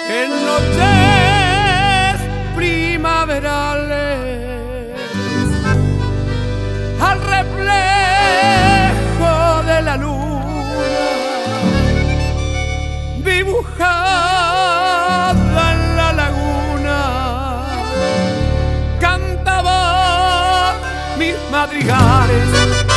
En noches primaverales, al reflejo de la luna dibujada en la laguna, cantaba mis madrigales.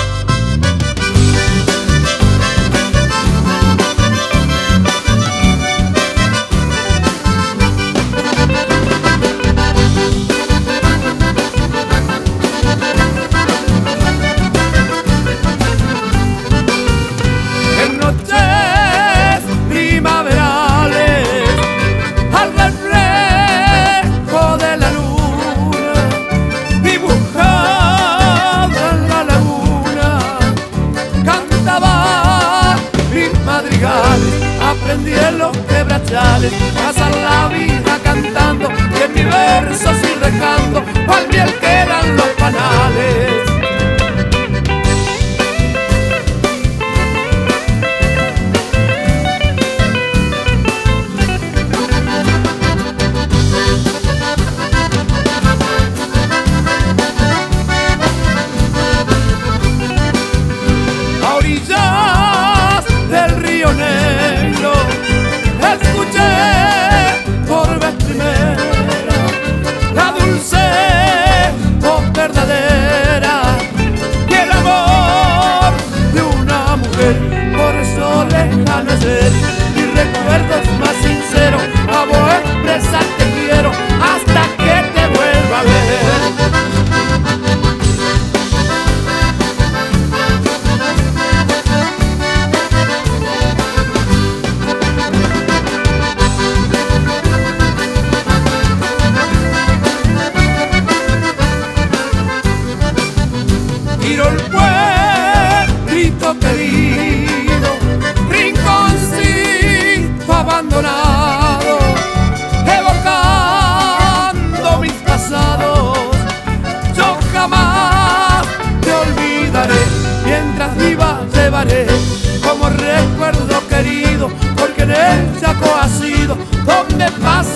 Aprendí en los quebrachales, pasar la vida cantando y en mi verso ir dejando cual miel quedan los panales. A orillas del río Negro escuché por vez primera la dulce voz verdadera y el amor de una mujer. Por eso lejano es él, mis recuerdos más sinceros, a vos expresar te quiero hasta que te vuelva a ver. Tiro el pueblito querido, rinconcito abandonado, evocando mis pasados. Yo jamás te olvidaré, mientras viva llevaré como recuerdo querido, porque en el Chaco ha sido donde pasa